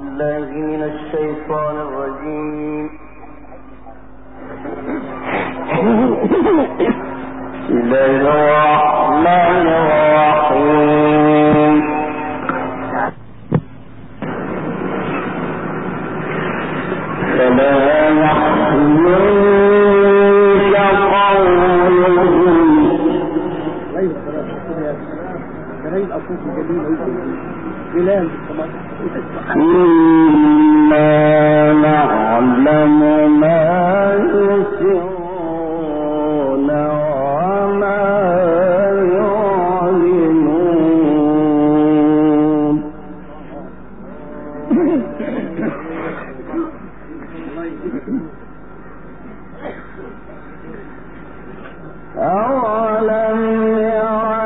بالله من الشيطان الرجيم. بسم الله الرحمن الرحيم. فلا يحزنك قولهم إنا نعلم ما يسرون وما يعلنون. أولم يرى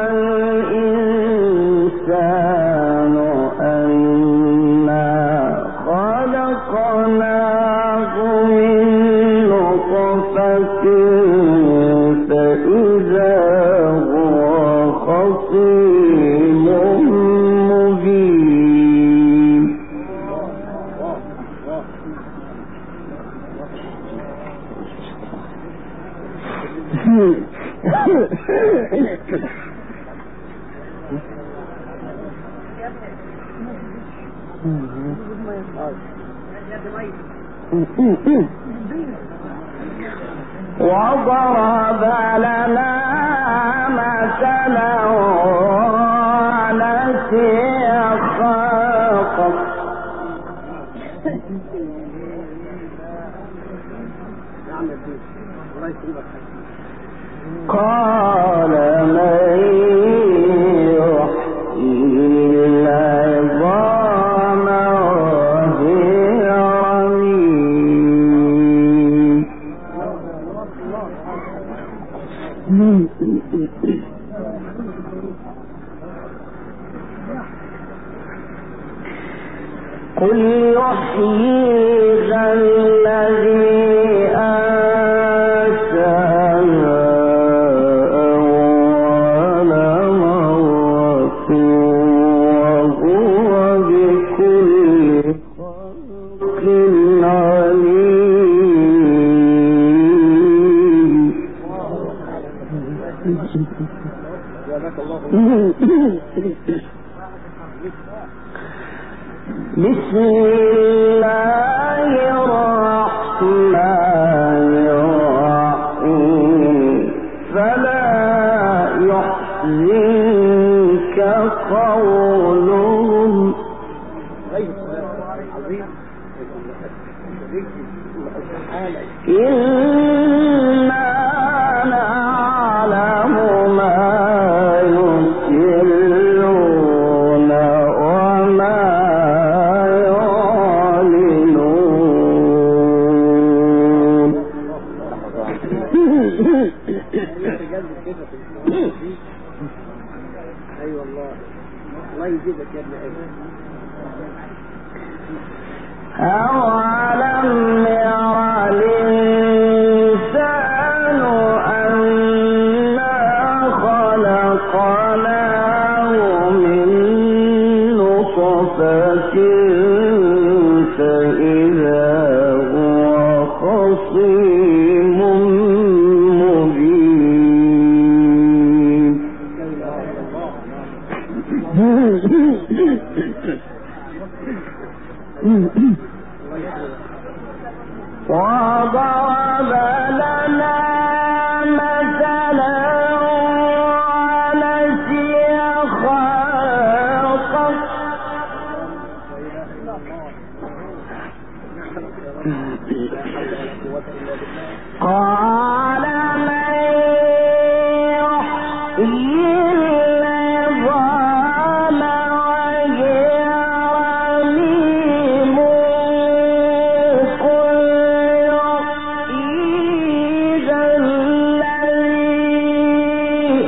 الإنسان أنا خلقناه من نطفة فإذا هو خصيم مبين. وضرب لنا مثلا ونسي خلقه قال من يحيي العظام وهي رميم. قل يحييها الذي بسم الله الرحمن الرحيم. فلا يحزنك قولهم إنا نعلم ما يسرون وما يعلنون. ايوه الله يجزيك يا ابن أولم يرى الإنسان أنا خلقناه من نطفة فإذا هو خصيم مبين. وضرب لنا مثلا ونسي خلقه قال من يحيي العظام وهي رميم. قل يحييها الذي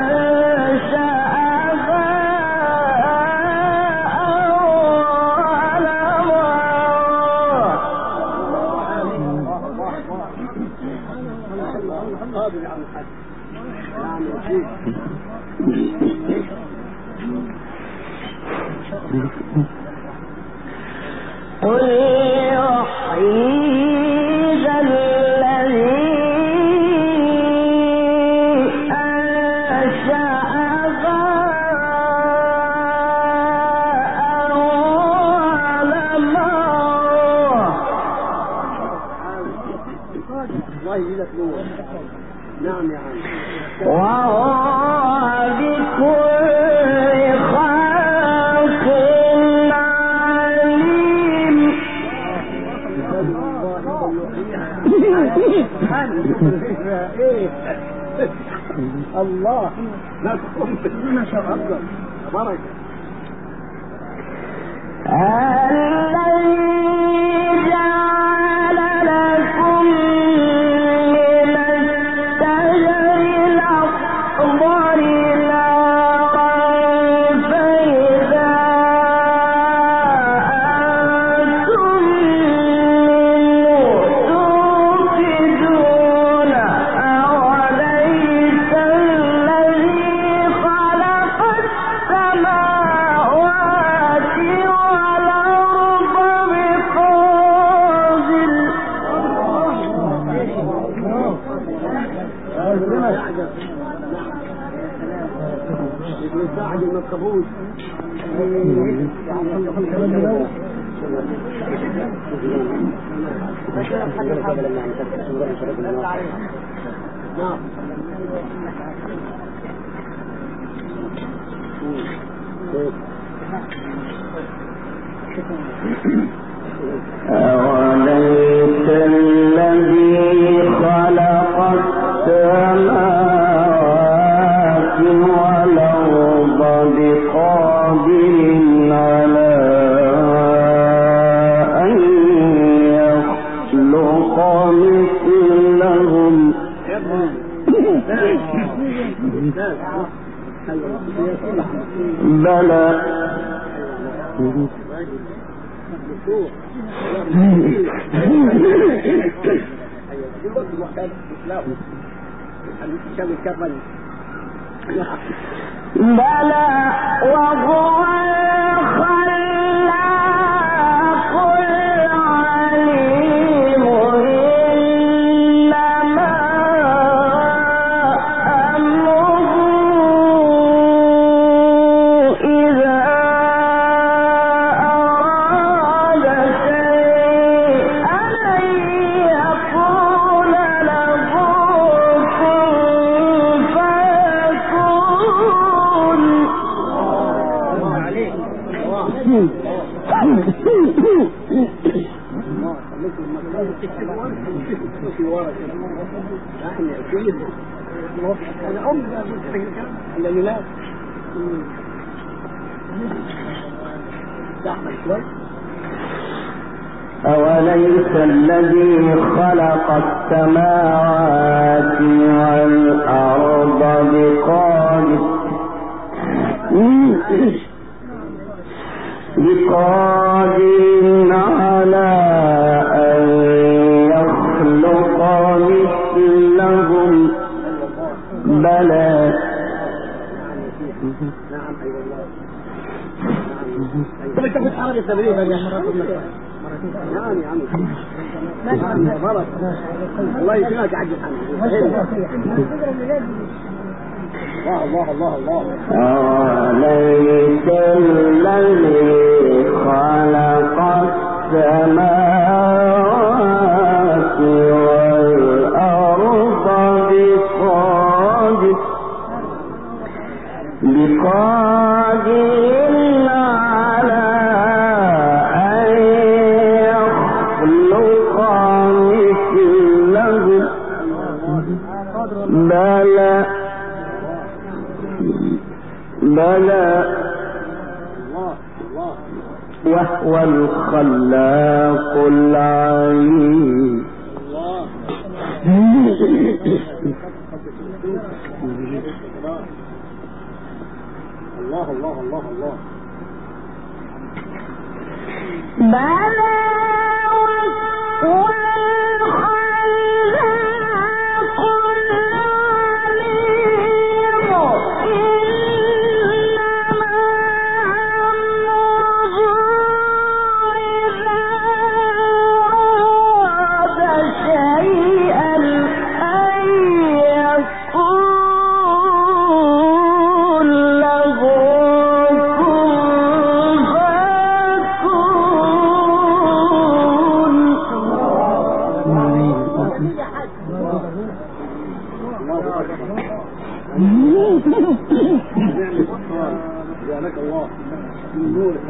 أنشأها أول مرة. قل يحييها الذي أنشأها أول مرة. الله يجزاك نور. نعم يا عم. وهو بكل خلق عليم. الله ما شاء الله تبارك. الذي جعل لكم من الشجر الأخضر نارا فإذا أنتم منه توقدون. أوليس الذي خلق السماوات والأرض بقادر. يساعد المكبوت. أوليس الذي خلق السماوات والأرض بقادر على أن يخلق مثلهم. بلى بلى وهو الخلاق العليم. إنما أمره إذا أراد شيئا أن يقول له كن فيكون. أوليس الذي خلق السماوات والأرض بقادر على أن يخلق مثلهم. بلى نعم أيوة الله. انت كنت حركة تبريد يا نعم يا عم. نعم تبارك الله يسلمك عجل الله الله الله الله. أوليس الذي خلق السماوات والأرض بقادر على أن يخلق مثلهم. بلى وهو الخلاق العليم. الله الله الله الله. بلى وهو الخلاق العليم. إنما أمره إذا لك الله من نورك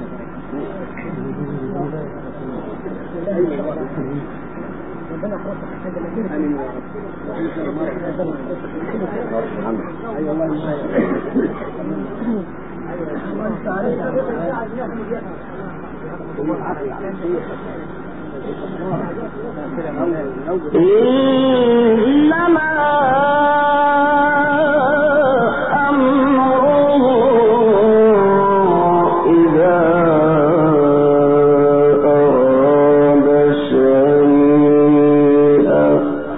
ربنا يحفظك حاجه كتير امين يا رب. اي والله انت عارف إنما أمره إذا أراد شيئا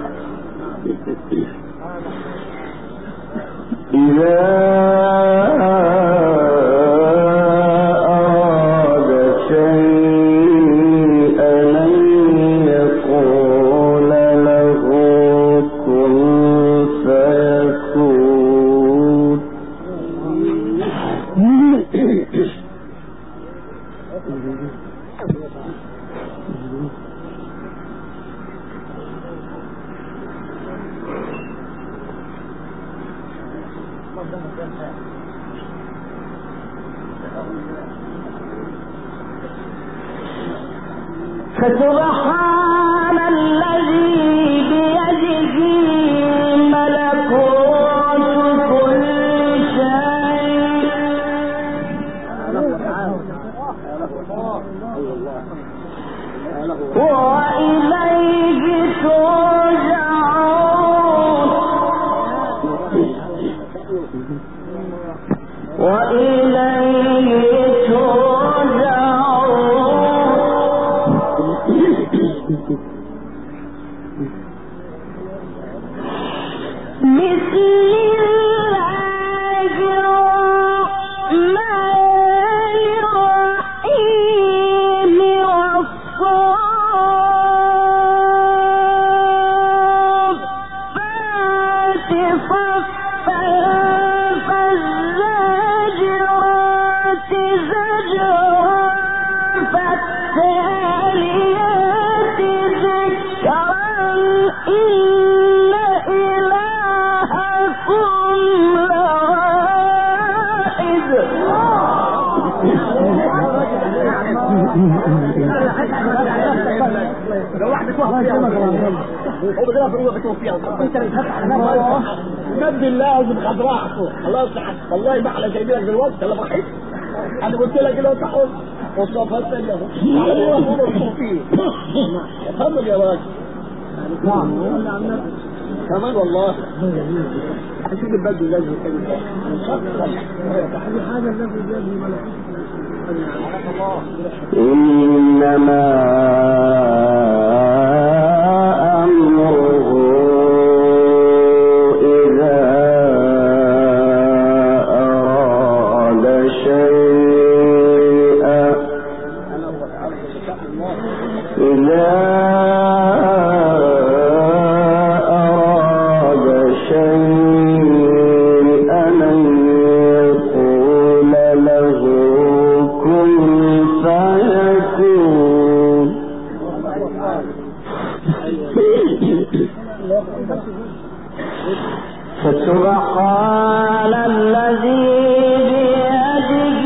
فسبحان الذي بيده ملكوت كل شيء وإليه ترجعون وإليه لو واحد توفي هو بيقول في روحه توفي انت اللي تفتح على نفسك مد لازم خضراء خلاص والله ما على جايبينك دلوقتي انا بحس انا قلت لك لو تحول وصفات ثانيه اهو توفي تفضل يا راجل نعم كمان والله عشان البدو لازم كده حاجه الذي بيده ملكوت إنما أمره إذا أراد شيئا فسبحان الذي بيده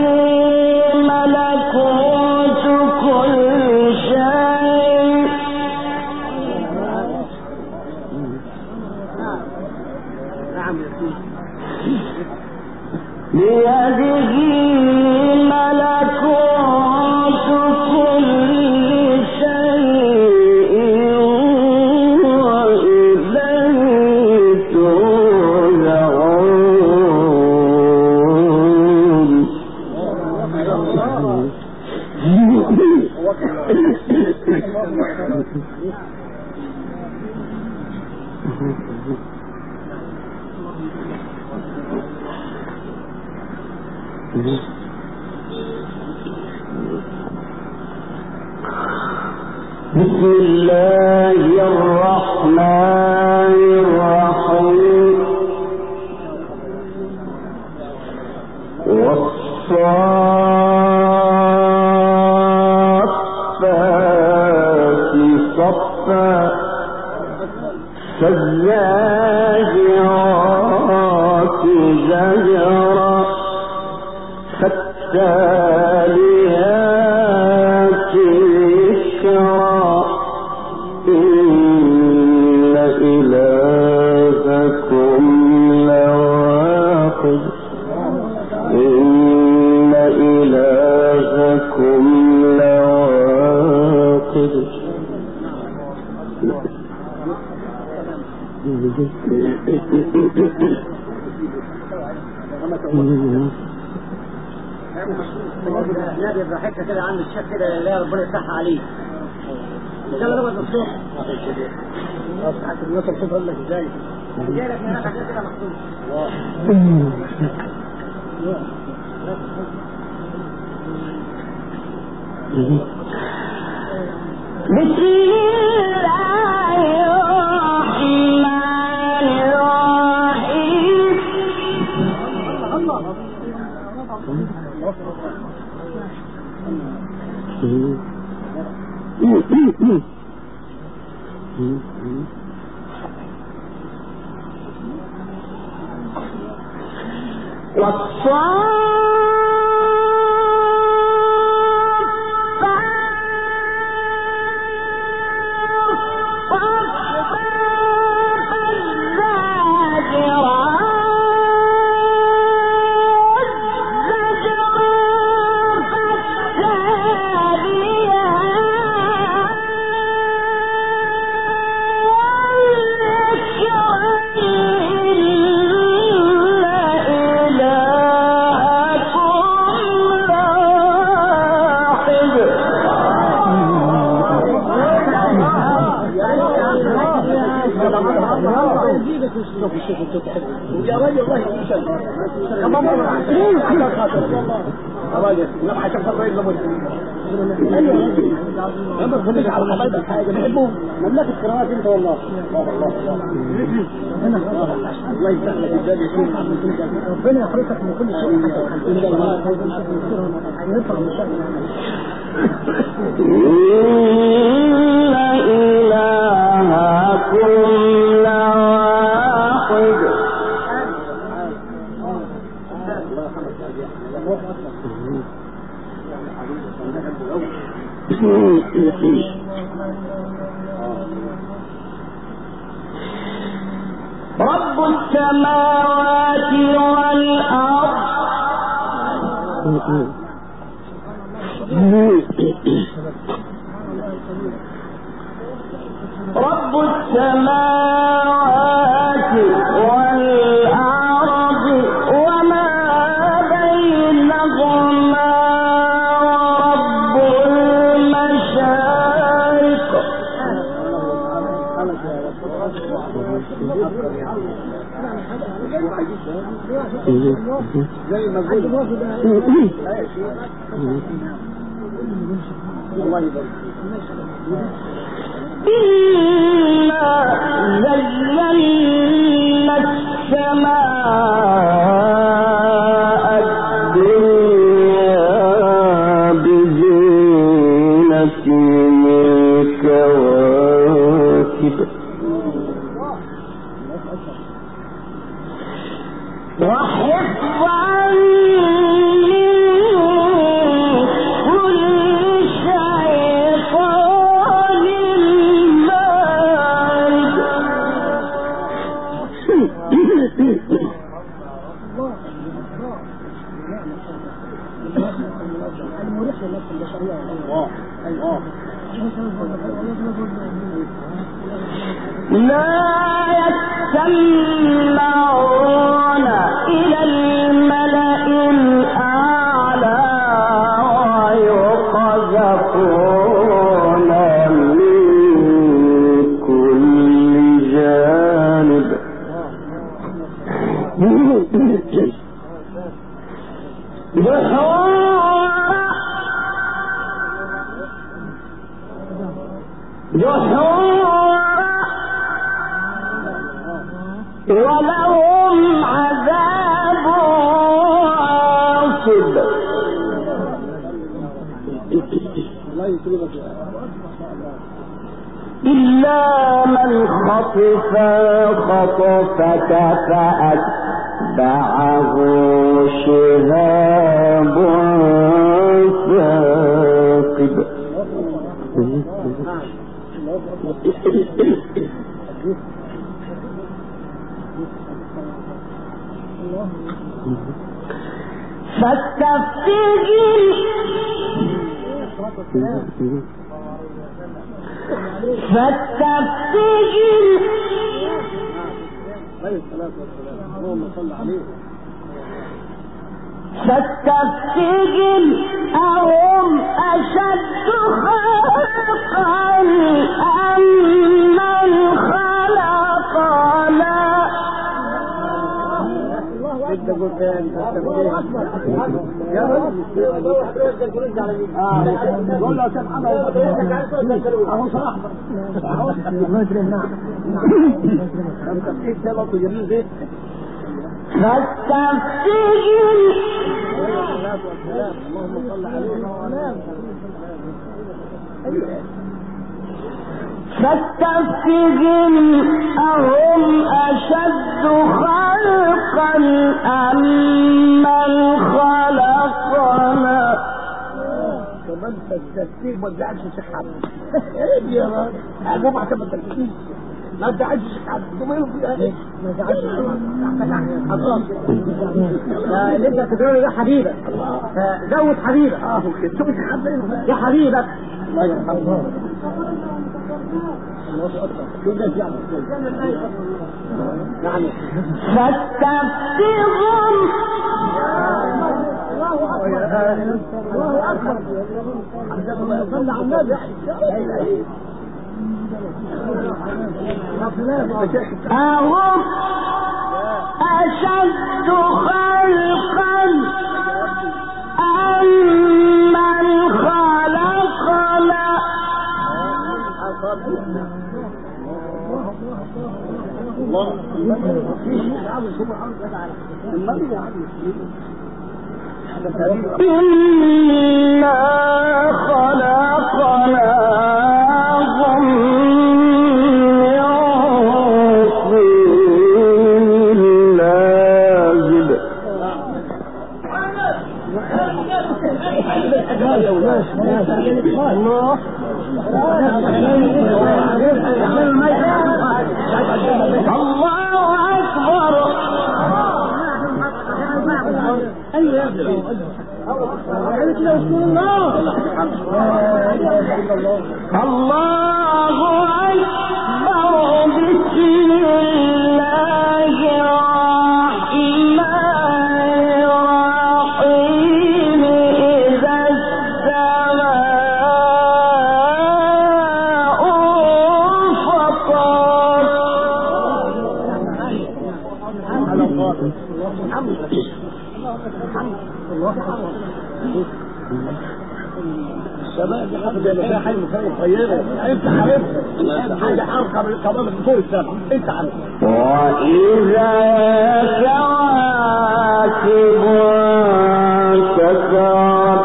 ملكوت كل شيء بيده ملكوت كل شيء وإليه ترجعون بسم الله الرحمن الرحيم والصافات صفا فالزاجرات زجرا فالتاليات ذكرا إن إلهكم لواحد إن إلهكم لواحد نادي براحتك كده عند الشيخ كده لا ربنا يفتحها عليك. ان شاء الله نقعد الصبح. اصحى الناس الصبح اقول لك ازاي؟ جاي لك هناك حاجات كده محطوطه. بسم الله الرحمن الرحيم. يا راجل الله يسلمك كمان مرة راجل لا عشان خاطر يضربوا ايوه لما تخليك على حبايبك حاجه بحبهم مملكه كرامات انت والله الله يسهلك ازاي يكون ربنا يحرسك من كل شيء يطلع من شأنك رب السماوات والأرض رب السماوات والأرض وما بينهما ورب المشارق زي ما قلت الله يبارك إنا زينا السماء الدنيا بزينة الكواكب وحفظا لا يستمعون إلى الملأ الأعلى ويقذفون من كل جانب ولهم عذاب عاصب إلا من خطف خطفة فأتبعه فأتبعه شهاب ثاقب. فاستفتهم أهم أشد خلقا أم من خلقنا. فاستفتهم أهم أشد خلقا أم من خلقنا. كمان التفكير ما تزعلش شحات. ايه يا راجل؟ انا ما اعتمد التفكير. ما تزعلش شحات. ثم يوم فيها ايه؟ ما تزعلش اللي انت تقوله ده حبيبك. زود حبيبك. شوف شحات يا حبيبك. الله يرحمه. فاستفتهم الله أكبر صلى على النبي. أهم أشد خلقا أم من خلقنا. إنا خلقناهم من طين لازب. الله أكبر. الله أكبر. بسم الله الرحمن الرحيم. إذا السماء السماء دي حاجه زي ما فيها حاجه مخيره. انت عارف حاجه ارقى من كمان من طول السماء. انت عارف. وإذا كواكب انتثرت.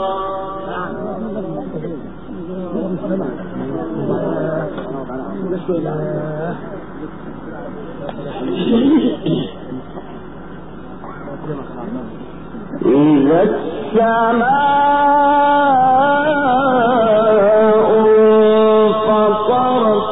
إذا السماء انفطرت.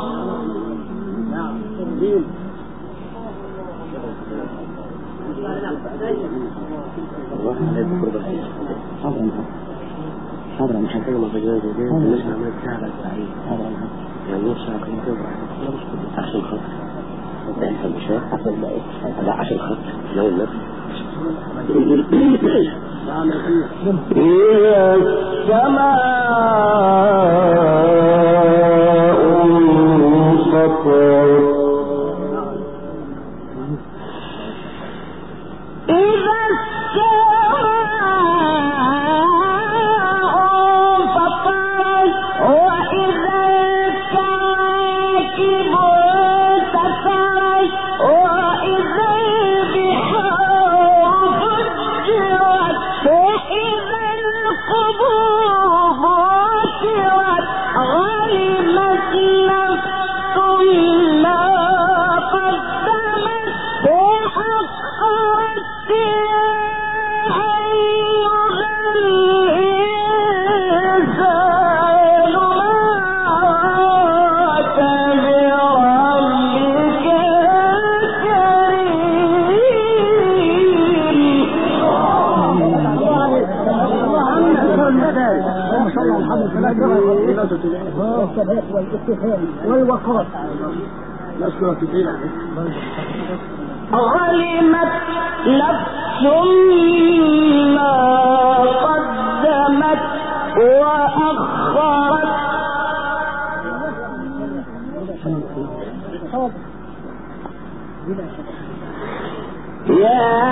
حاضر مش هنحتاج مفاجأة زي دي. الناس عملت سهلة سعيد. حاضر يعني نص ساعة كمان تبقى عشان خاطر انت انت مش هتحصل بقى لا عشان خاطر لو الناس إذا السماء انفطرت. وإذا القبور بعثرت. والثبات والاتفاق والوقار. نشكر كثيرا. علمت نفس ما قدمت وأخرت. يا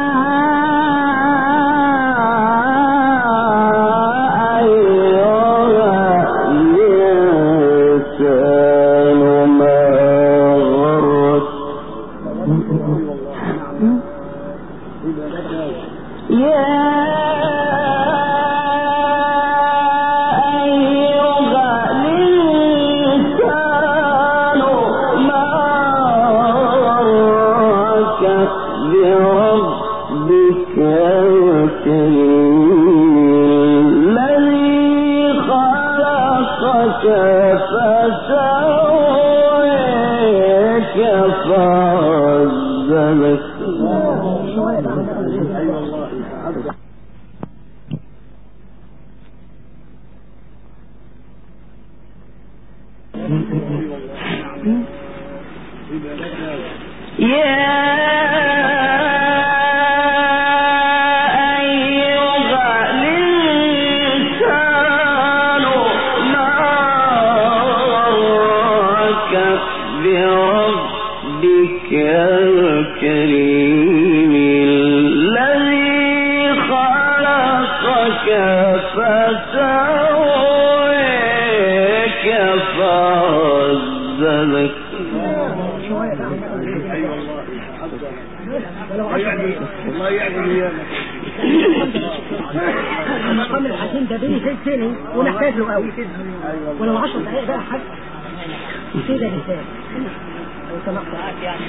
المقام الحكيم ده بيني زي سنة ونحتاج له قوي ولو 10 دقائق بقى حد كده لسان لو سمحت يعني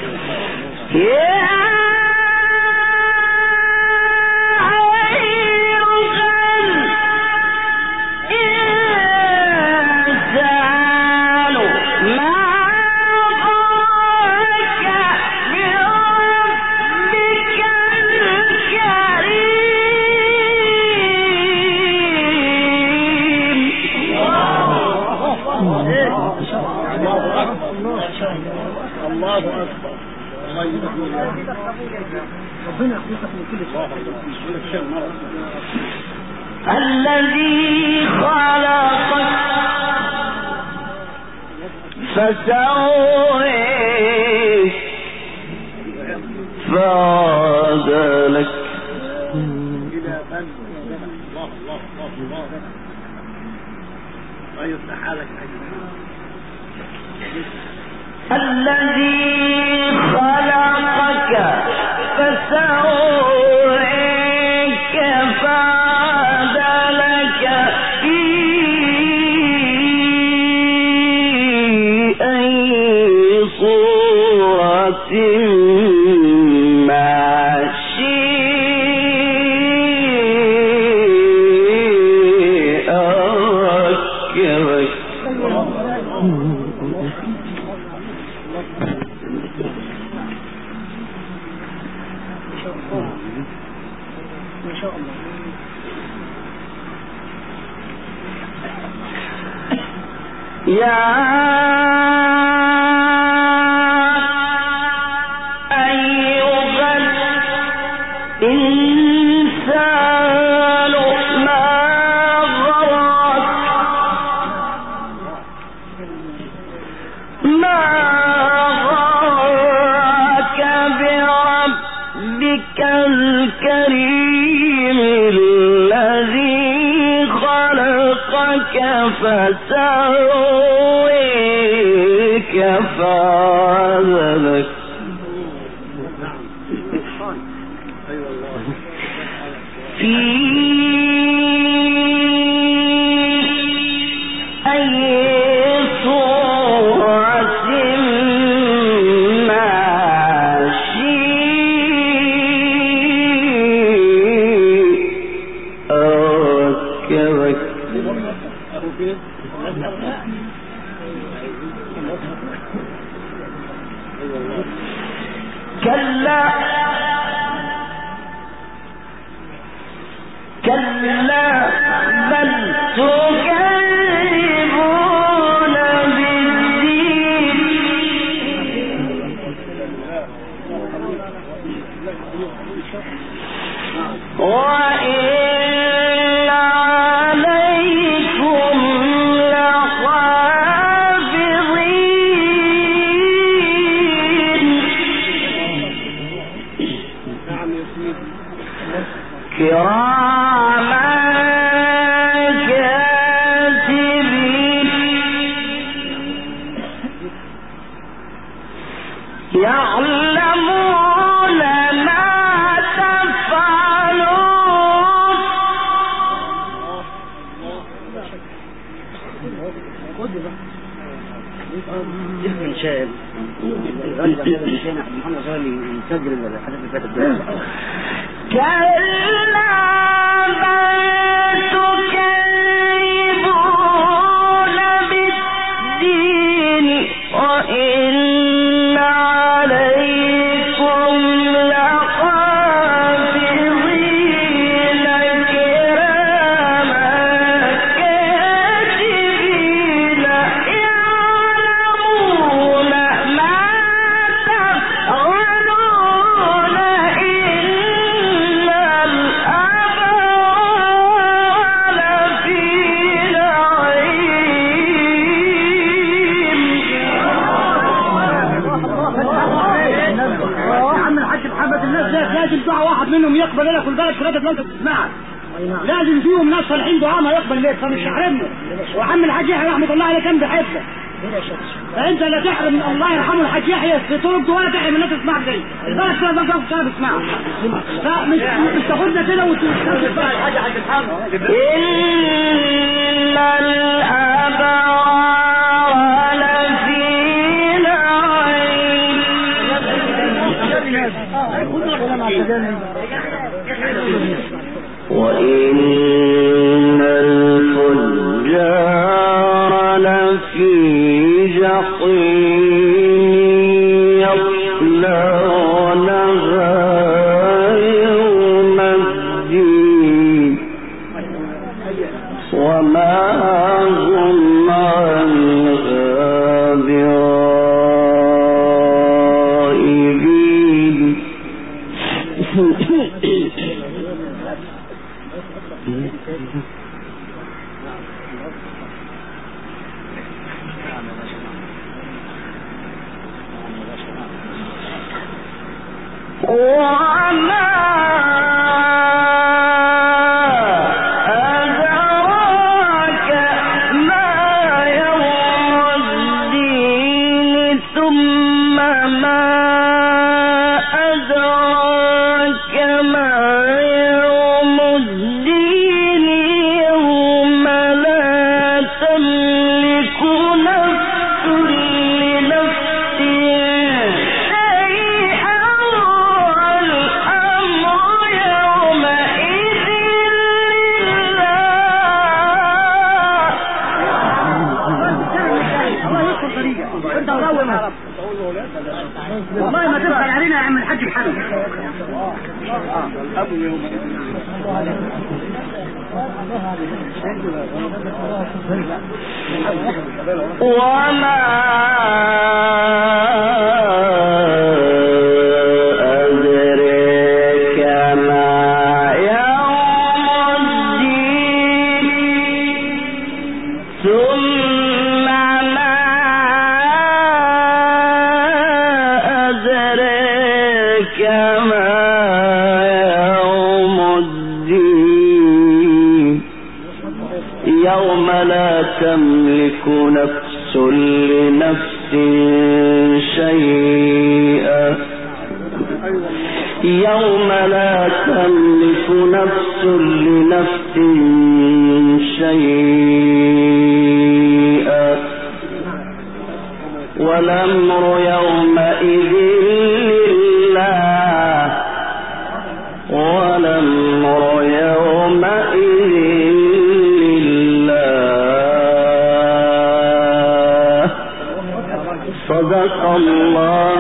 الله أكبر. ربنا يخلصك من كل شيء. الذي خلقك فسويك فعدلك. الذي خلقك فسويك فعدلك في أي صورة ما شاء ركبك. ما شاء الله. يا أيها الإنسان ما غرك بربك الكريم الذي خلقك فسويك فعدلك. في أي صورة ما شاء ركبك. كلا بل تكذبون من شاب الغالب هذا من شاب محمد صلى الله عليه وسلم يسجل الحاجات اللي فاتت دي. منهم يقبل لك البلد ثلاثة لو تسمعك لازم فيهم ناس صالحين دعاء ما يقبل ليك فمش تحرمنا. وعم الحاج يحيى رحمه الله عليه كان بيحبك فانت لا تحرم الله يرحمه الحاج يحيى في طرق دعاء تحرم الناس تسمعك زي البلد كده ما تقدرش تسمعك فمش تاخدنا كده وتسمع الحاج هتفهمه. إن الأبرار لفي نعيم وإن الفجار لفي جحيم يصلونها يوم الدين وما هم عنها بغائبين. وما أدراك ما يوم الدين ثم ما أدراك ما يوم الدين يوم لا تملك نفس لنفس شيئا والأمر يومئذ لله. والله ما تبخل علينا يا عم الحاج محمد. وما أدريك ما يوم الدين ثم ما أدريك ما يوم الدين يوم لا تملك نفس لنفس شيئا يوم لا تملك نفس لنفس شيئا والأمر يومئذ لله والأمر يومئذ لله. صدق الله